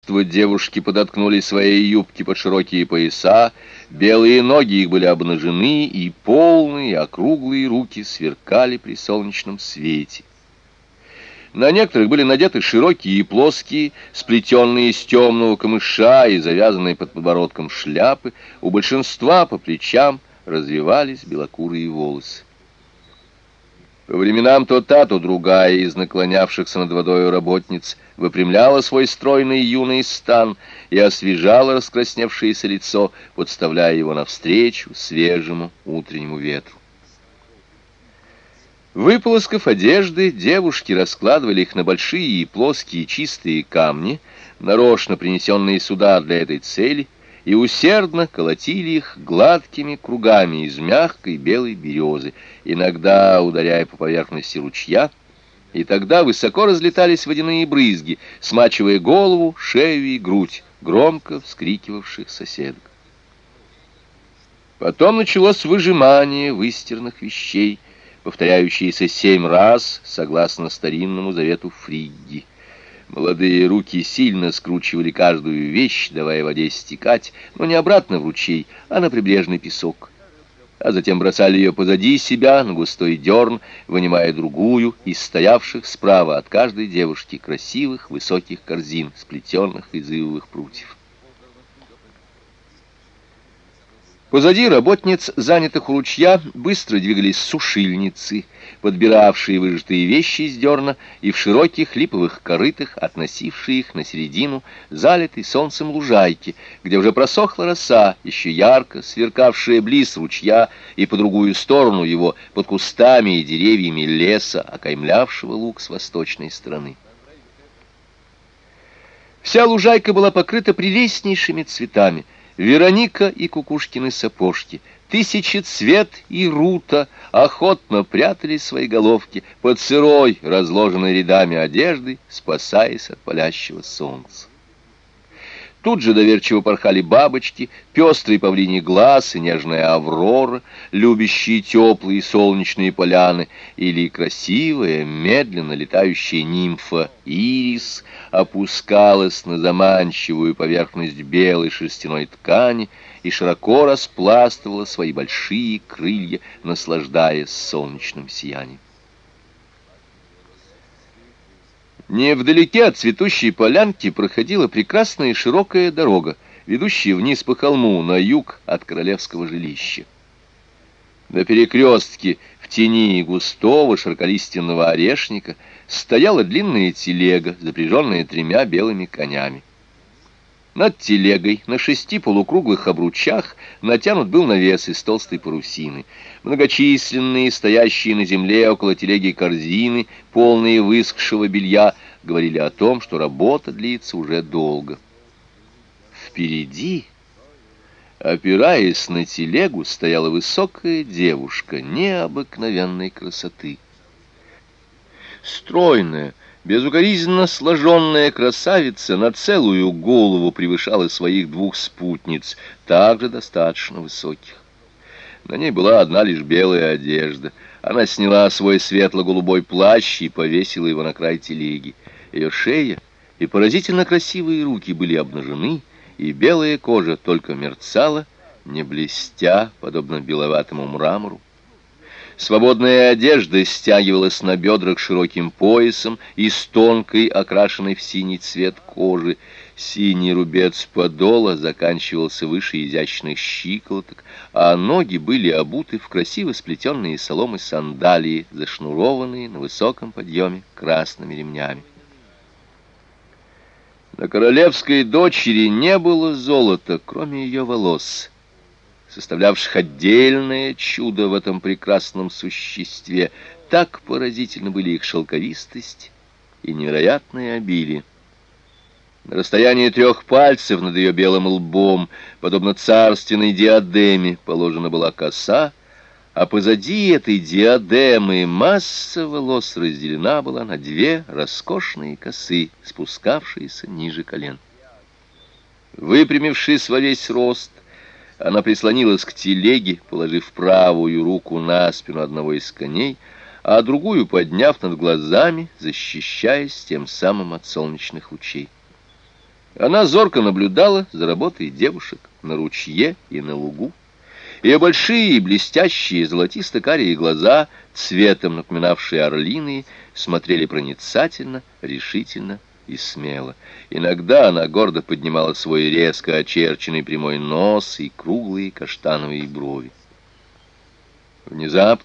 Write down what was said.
намертво девушки подоткнули свои юбки под широкие пояса, белые ноги их были обнажены, и полные округлые руки сверкали при солнечном свете. На некоторых были надеты широкие и плоские, сплетенные из темного камыша и завязанные под подбородком шляпы, у большинства по плечам развивались белокурые волосы. По временам то та, то другая из наклонявшихся над водою работниц выпрямляла свой стройный юный стан и освежала раскрасневшееся лицо, подставляя его навстречу свежему утреннему ветру. Выполоскав одежды, девушки раскладывали их на большие и плоские чистые камни, нарочно принесенные сюда для этой цели, и усердно колотили их гладкими кругами из мягкой белой березы, иногда ударяя по поверхности ручья, и тогда высоко разлетались водяные брызги, смачивая голову, шею и грудь громко вскрикивавших соседок. Потом началось выжимание выстиранных вещей, повторяющиеся 7 раз, согласно старинному завету Фригги. Молодые руки сильно скручивали каждую вещь, давая воде стекать, но не обратно в ручей, а на прибрежный песок. А затем бросали ее позади себя на густой дерн, вынимая другую из стоявших справа от каждой девушки красивых высоких корзин, сплетенных из ивовых прутьев. Позади работниц, занятых у ручья, быстро двигались сушильницы, подбиравшие выжатые вещи из дерна и в широких липовых корытах относившие их на середину залитой солнцем лужайки, где уже просохла роса, еще ярко сверкавшая близ ручья и по другую сторону его, под кустами и деревьями леса, окаймлявшего луг с восточной стороны. Вся лужайка была покрыта прелестнейшими цветами: Вероника и кукушкины сапожки, тысячецвет и рута охотно прятали свои головки под сырой, разложенной рядами одежды, спасаясь от палящего солнца. Тут же доверчиво порхали бабочки, пестрый павлиний глаз и нежная аврора, любящие теплые солнечные поляны, или красивая, медленно летающая нимфа ирис опускалась на заманчивую поверхность белой шерстяной ткани и широко распластывала свои большие крылья, наслаждаясь солнечным сиянием. Невдалеке от цветущей полянки проходила прекрасная широкая дорога, ведущая вниз по холму на юг от королевского жилища. На перекрестке в тени густого широколиственного орешника стояла длинная телега, запряженная 3 белыми конями. Над телегой на 6 полукруглых обручах натянут был навес из толстой парусины. Многочисленные, стоящие на земле около телеги корзины, полные высохшего белья, говорили о том, что работа длится уже долго. Впереди, опираясь на телегу, стояла высокая девушка необыкновенной красоты. Стройная, безукоризненно сложенная красавица на целую голову превышала своих 2 спутниц, также достаточно высоких. На ней была одна лишь белая одежда. Она сняла свой светло-голубой плащ и повесила его на край телеги. Ее шея и поразительно красивые руки были обнажены, и белая кожа только мерцала, не блестя, подобно беловатому мрамору. Свободная одежда стягивалась на бедрах широким поясом из тонкой, окрашенной в синий цвет кожи. Синий рубец подола заканчивался выше изящных щиколоток, а ноги были обуты в красиво сплетенные соломы сандалии, зашнурованные на высоком подъеме красными ремнями. На королевской дочери не было золота, кроме ее волос, составлявших отдельное чудо в этом прекрасном существе. Так поразительны были их шелковистость и невероятное обилие. На расстоянии 3 пальцев над ее белым лбом, подобно царственной диадеме, положена была коса, а позади этой диадемы масса волос разделена была на 2 роскошные косы, спускавшиеся ниже колен. Выпрямившись во весь рост, она прислонилась к телеге, положив правую руку на спину одного из коней, а другую подняв над глазами, защищаясь тем самым от солнечных лучей. Она зорко наблюдала за работой девушек на ручье и на лугу. Ее большие, блестящие, золотисто-карие глаза, цветом напоминавшие орлиные, смотрели проницательно, решительно и смело. Иногда она гордо поднимала свой резко очерченный прямой нос и круглые каштановые брови. Внезапно